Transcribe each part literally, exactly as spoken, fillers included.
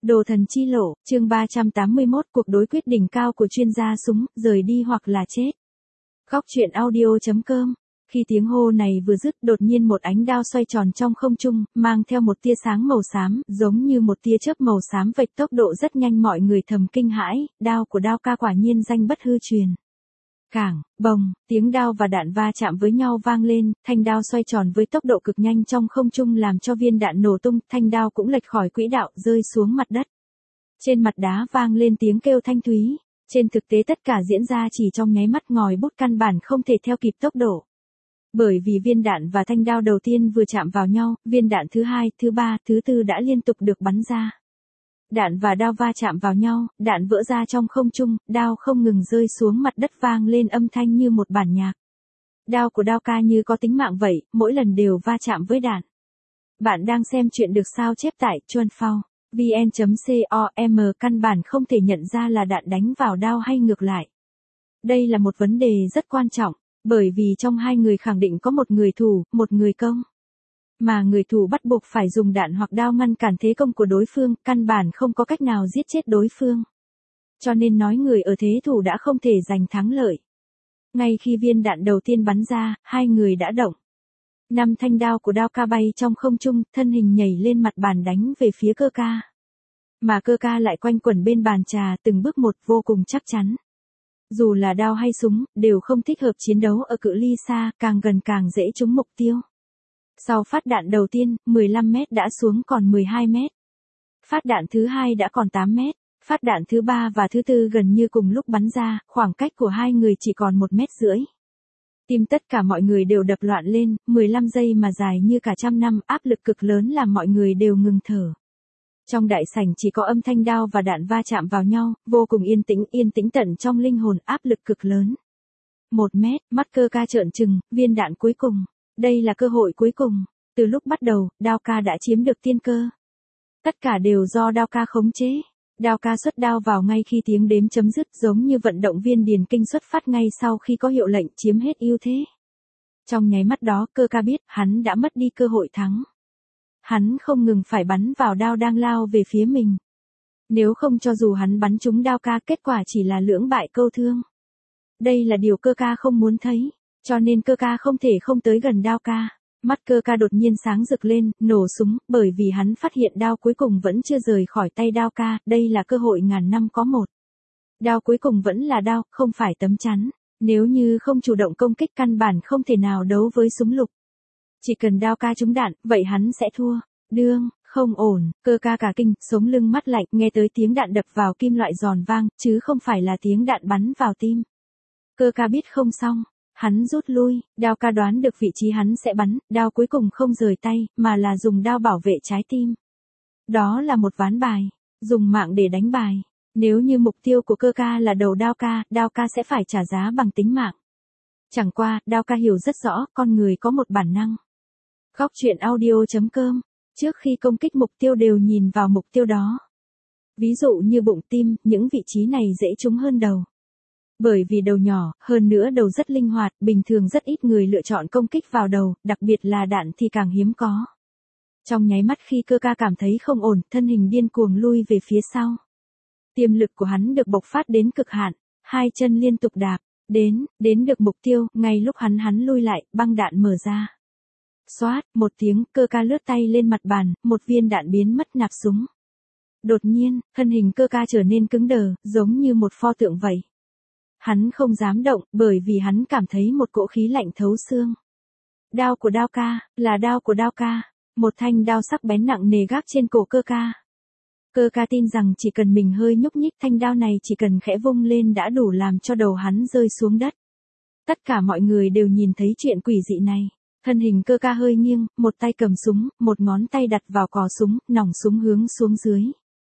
Đồ thần chi lộ, chương ba trăm tám mươi mốt, cuộc đối quyết đỉnh cao của chuyên gia súng, rời đi hoặc là chết. Góc truyện audio chấm com. Khi tiếng hô này vừa dứt, đột nhiên một ánh đao xoay tròn trong không trung, mang theo một tia sáng màu xám, giống như một tia chớp màu xám vạch tốc độ rất nhanh, mọi người thầm kinh hãi, đao của Đao ca quả nhiên danh bất hư truyền. Cảng, bồng, tiếng đao và đạn va chạm với nhau vang lên, thanh đao xoay tròn với tốc độ cực nhanh trong không trung làm cho viên đạn nổ tung, thanh đao cũng lệch khỏi quỹ đạo rơi xuống mặt đất. Trên mặt đá vang lên tiếng kêu thanh thúy, trên thực tế tất cả diễn ra chỉ trong nháy mắt, ngòi bút căn bản không thể theo kịp tốc độ. Bởi vì viên đạn và thanh đao đầu tiên vừa chạm vào nhau, viên đạn thứ hai, thứ ba, thứ tư đã liên tục được bắn ra. Đạn và đao va chạm vào nhau, đạn vỡ ra trong không trung, đao không ngừng rơi xuống mặt đất vang lên âm thanh như một bản nhạc. Đao của Đao ca như có tính mạng vậy, mỗi lần đều va chạm với đạn. Bạn đang xem chuyện được sao chép tại chuan phao vn chấm com, căn bản không thể nhận ra là đạn đánh vào đao hay ngược lại. Đây là một vấn đề rất quan trọng, bởi vì trong hai người khẳng định có một người thủ, một người công. Mà người thủ bắt buộc phải dùng đạn hoặc đao ngăn cản thế công của đối phương, căn bản không có cách nào giết chết đối phương. Cho nên nói người ở thế thủ đã không thể giành thắng lợi. Ngay khi viên đạn đầu tiên bắn ra, hai người đã động. Năm thanh đao của Đao ca bay trong không trung, thân hình nhảy lên mặt bàn đánh về phía Cơ ca. Mà Cơ ca lại quanh quẩn bên bàn trà từng bước một vô cùng chắc chắn. Dù là đao hay súng, đều không thích hợp chiến đấu ở cự ly xa, càng gần càng dễ trúng mục tiêu. Sau phát đạn đầu tiên, mười lăm mét đã xuống còn mười hai mét. Phát đạn thứ hai đã còn tám mét. Phát đạn thứ ba và thứ tư gần như cùng lúc bắn ra, khoảng cách của hai người chỉ còn một mét rưỡi. Tim tất cả mọi người đều đập loạn lên, mười lăm giây mà dài như cả trăm năm, áp lực cực lớn làm mọi người đều ngừng thở. Trong đại sảnh chỉ có âm thanh đao và đạn va chạm vào nhau, vô cùng yên tĩnh, yên tĩnh tận trong linh hồn, áp lực cực lớn. Một mét, mắt Cơ ca trợn trừng, viên đạn cuối cùng. Đây là cơ hội cuối cùng. Từ lúc bắt đầu, Đao ca đã chiếm được tiên cơ. Tất cả đều do Đao ca khống chế. Đao ca xuất đao vào ngay khi tiếng đếm chấm dứt, giống như vận động viên điền kinh xuất phát ngay sau khi có hiệu lệnh, chiếm hết ưu thế. Trong nháy mắt đó, Cơ ca biết, hắn đã mất đi cơ hội thắng. Hắn không ngừng phải bắn vào đao đang lao về phía mình. Nếu không cho dù hắn bắn trúng Đao ca, kết quả chỉ là lưỡng bại câu thương. Đây là điều Cơ ca không muốn thấy, cho nên Cơ ca không thể không tới gần Đao ca. Mắt Cơ ca đột nhiên sáng rực lên, nổ súng, bởi vì hắn phát hiện đao cuối cùng vẫn chưa rời khỏi tay Đao ca, đây là cơ hội ngàn năm có một. Đao cuối cùng vẫn là đao, không phải tấm chắn. Nếu như không chủ động công kích căn bản không thể nào đấu với súng lục. Chỉ cần Đao ca trúng đạn, vậy hắn sẽ thua. Đương, không ổn, Cơ ca cả kinh, sống lưng mắt lạnh, nghe tới tiếng đạn đập vào kim loại giòn vang, chứ không phải là tiếng đạn bắn vào tim. Cơ ca biết không xong. Hắn rút lui, Đao ca đoán được vị trí hắn sẽ bắn, đao cuối cùng không rời tay, mà là dùng đao bảo vệ trái tim. Đó là một ván bài, dùng mạng để đánh bài. Nếu như mục tiêu của Cơ ca là đầu Đao ca, Đao ca sẽ phải trả giá bằng tính mạng. Chẳng qua, Đao ca hiểu rất rõ, con người có một bản năng. Góc truyện audio chấm com, trước khi công kích mục tiêu đều nhìn vào mục tiêu đó. Ví dụ như bụng, tim, những vị trí này dễ trúng hơn đầu. Bởi vì đầu nhỏ, hơn nữa đầu rất linh hoạt, bình thường rất ít người lựa chọn công kích vào đầu, đặc biệt là đạn thì càng hiếm có. Trong nháy mắt khi Cơ ca cảm thấy không ổn, thân hình điên cuồng lui về phía sau. Tiềm lực của hắn được bộc phát đến cực hạn, hai chân liên tục đạp, đến, đến được mục tiêu, ngay lúc hắn hắn lui lại, băng đạn mở ra. Xoát, một tiếng, Cơ ca lướt tay lên mặt bàn, một viên đạn biến mất nạp súng. Đột nhiên, thân hình Cơ ca trở nên cứng đờ, giống như một pho tượng vậy. Hắn không dám động, bởi vì hắn cảm thấy một cỗ khí lạnh thấu xương. Đao của Đao ca, là đao của Đao ca, một thanh đao sắc bén nặng nề gác trên cổ Cơ ca. Cơ ca tin rằng chỉ cần mình hơi nhúc nhích, thanh đao này chỉ cần khẽ vung lên đã đủ làm cho đầu hắn rơi xuống đất. Tất cả mọi người đều nhìn thấy chuyện quỷ dị này. Thân hình Cơ ca hơi nghiêng, một tay cầm súng, một ngón tay đặt vào cò súng, nòng súng hướng xuống dưới.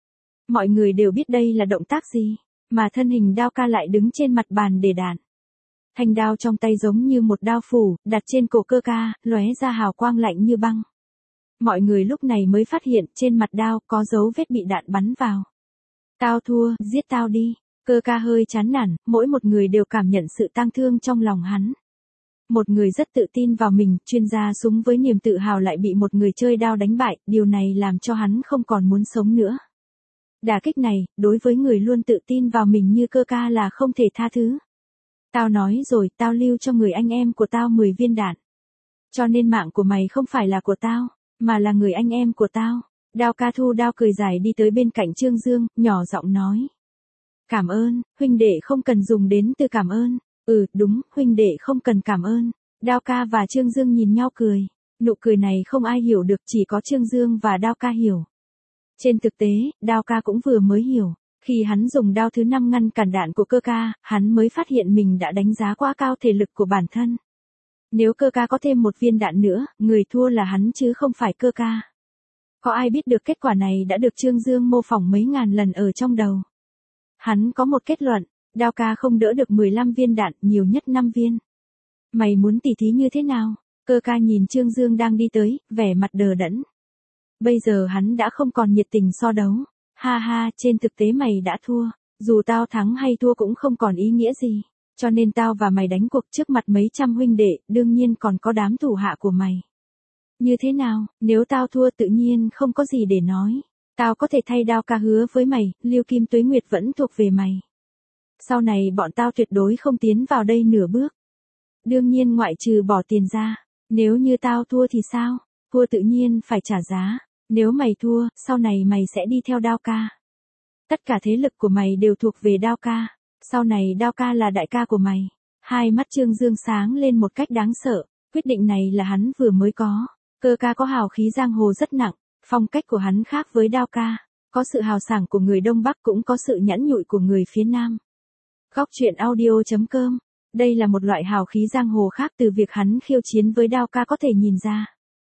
Mọi người đều biết đây là động tác gì. Mà thân hình Đao ca lại đứng trên mặt bàn để đạn. Thanh đao trong tay giống như một đao phủ, đặt trên cổ Cơ ca, lóe ra hào quang lạnh như băng. Mọi người lúc này mới phát hiện trên mặt đao có dấu vết bị đạn bắn vào. Tao thua, giết tao đi. Cơ ca hơi chán nản, mỗi một người đều cảm nhận sự tang thương trong lòng hắn. Một người rất tự tin vào mình, chuyên gia súng với niềm tự hào lại bị một người chơi đao đánh bại, điều này làm cho hắn không còn muốn sống nữa. Đả kích này, đối với người luôn tự tin vào mình như cơ ca là không thể tha thứ. Tao nói rồi, tao lưu cho người anh em của tao mười viên đạn. Cho nên mạng của mày không phải là của tao, mà là người anh em của tao. Đao ca thu đao cười dài đi tới bên cạnh Trương Dương, nhỏ giọng nói. Cảm ơn, huynh đệ không cần dùng đến từ cảm ơn. Ừ, đúng, huynh đệ không cần cảm ơn. Đao ca và Trương Dương nhìn nhau cười. Nụ cười này không ai hiểu được, chỉ có Trương Dương và Đao ca hiểu. Trên thực tế, Đao ca cũng vừa mới hiểu. Khi hắn dùng đao thứ năm ngăn cản đạn của cơ ca, hắn mới phát hiện mình đã đánh giá quá cao thể lực của bản thân. Nếu cơ ca có thêm một viên đạn nữa, người thua là hắn chứ không phải cơ ca. Có ai biết được kết quả này đã được Trương Dương mô phỏng mấy ngàn lần ở trong đầu. Hắn có một kết luận, Đao ca không đỡ được mười lăm viên đạn, nhiều nhất năm viên. Mày muốn tỉ thí như thế nào? Cơ ca nhìn Trương Dương đang đi tới, vẻ mặt đờ đẫn. Bây giờ hắn đã không còn nhiệt tình so đấu. Ha ha, trên thực tế mày đã thua. Dù tao thắng hay thua cũng không còn ý nghĩa gì. Cho nên tao và mày đánh cuộc trước mặt mấy trăm huynh đệ, đương nhiên còn có đám thủ hạ của mày. Như thế nào, nếu tao thua tự nhiên không có gì để nói. Tao có thể thay Đao ca hứa với mày, Liêu Kim Tuế Nguyệt vẫn thuộc về mày. Sau này bọn tao tuyệt đối không tiến vào đây nửa bước. Đương nhiên ngoại trừ bỏ tiền ra. Nếu như tao thua thì sao? Thua tự nhiên phải trả giá. Nếu mày thua, sau này mày sẽ đi theo Đao ca. Tất cả thế lực của mày đều thuộc về Đao ca. Sau này Đao ca là đại ca của mày. Hai mắt Trương Dương sáng lên một cách đáng sợ. Quyết định này là hắn vừa mới có. Cơ ca có hào khí giang hồ rất nặng. Phong cách của hắn khác với Đao ca. Có sự hào sảng của người Đông Bắc cũng có sự nhẫn nhụi của người phía Nam. Góc truyện audio chấm com. Đây là một loại hào khí giang hồ khác từ việc hắn khiêu chiến với Đao ca có thể nhìn ra.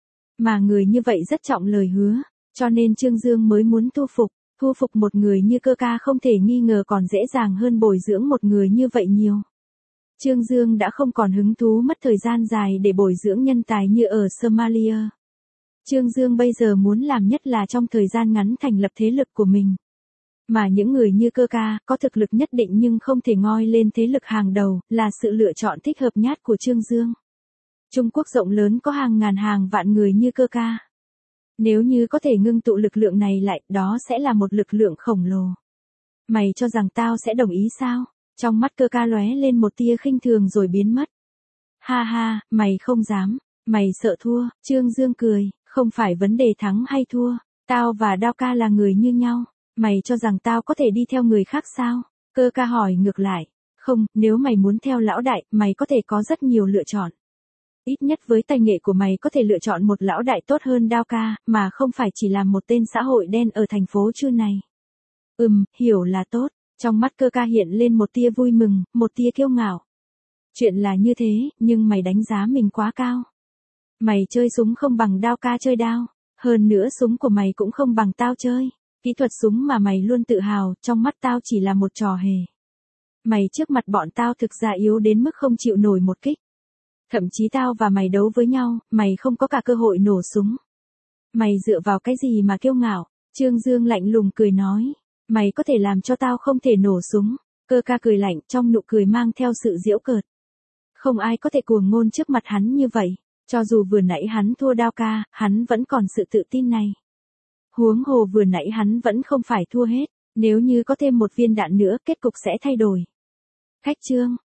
Mà người như vậy rất trọng lời hứa, cho nên Trương Dương mới muốn thu phục. Thu phục một người như cơ ca không thể nghi ngờ còn dễ dàng hơn bồi dưỡng một người như vậy nhiều. Trương Dương đã không còn hứng thú mất thời gian dài để bồi dưỡng nhân tài như ở Somalia. Trương Dương bây giờ muốn làm nhất là trong thời gian ngắn thành lập thế lực của mình. Mà những người như cơ ca, có thực lực nhất định nhưng không thể ngoi lên thế lực hàng đầu, là sự lựa chọn thích hợp nhất của Trương Dương. Trung Quốc rộng lớn có hàng ngàn hàng vạn người như cơ ca. Nếu như có thể ngưng tụ lực lượng này lại, đó sẽ là một lực lượng khổng lồ. Mày cho rằng tao sẽ đồng ý sao? Trong mắt cơ ca lóe lên một tia khinh thường rồi biến mất. Ha ha, mày không dám, mày sợ thua, Trương Dương cười, không phải vấn đề thắng hay thua, tao và Đao ca là người như nhau. Mày cho rằng tao có thể đi theo người khác sao? Cơ ca hỏi ngược lại. Không, nếu mày muốn theo lão đại, mày có thể có rất nhiều lựa chọn. Ít nhất với tay nghệ của mày có thể lựa chọn một lão đại tốt hơn Đao ca, mà không phải chỉ làm một tên xã hội đen ở thành phố Chu này. Ừm, hiểu là tốt. Trong mắt cơ ca hiện lên một tia vui mừng, một tia kiêu ngạo. Chuyện là như thế, nhưng mày đánh giá mình quá cao. Mày chơi súng không bằng Đao ca chơi đao. Hơn nữa súng của mày cũng không bằng tao chơi. Kỹ thuật súng mà mày luôn tự hào, trong mắt tao chỉ là một trò hề. Mày trước mặt bọn tao thực ra yếu đến mức không chịu nổi một kích. Thậm chí tao và mày đấu với nhau, mày không có cả cơ hội nổ súng. Mày dựa vào cái gì mà kiêu ngạo? Trương Dương lạnh lùng cười nói. Mày có thể làm cho tao không thể nổ súng. Cơ ca cười lạnh, trong nụ cười mang theo sự giễu cợt. Không ai có thể cuồng ngôn trước mặt hắn như vậy. Cho dù vừa nãy hắn thua Đao ca, hắn vẫn còn sự tự tin này. Huống hồ vừa nãy hắn vẫn không phải thua hết. Nếu như có thêm một viên đạn nữa, kết cục sẽ thay đổi. Khách chương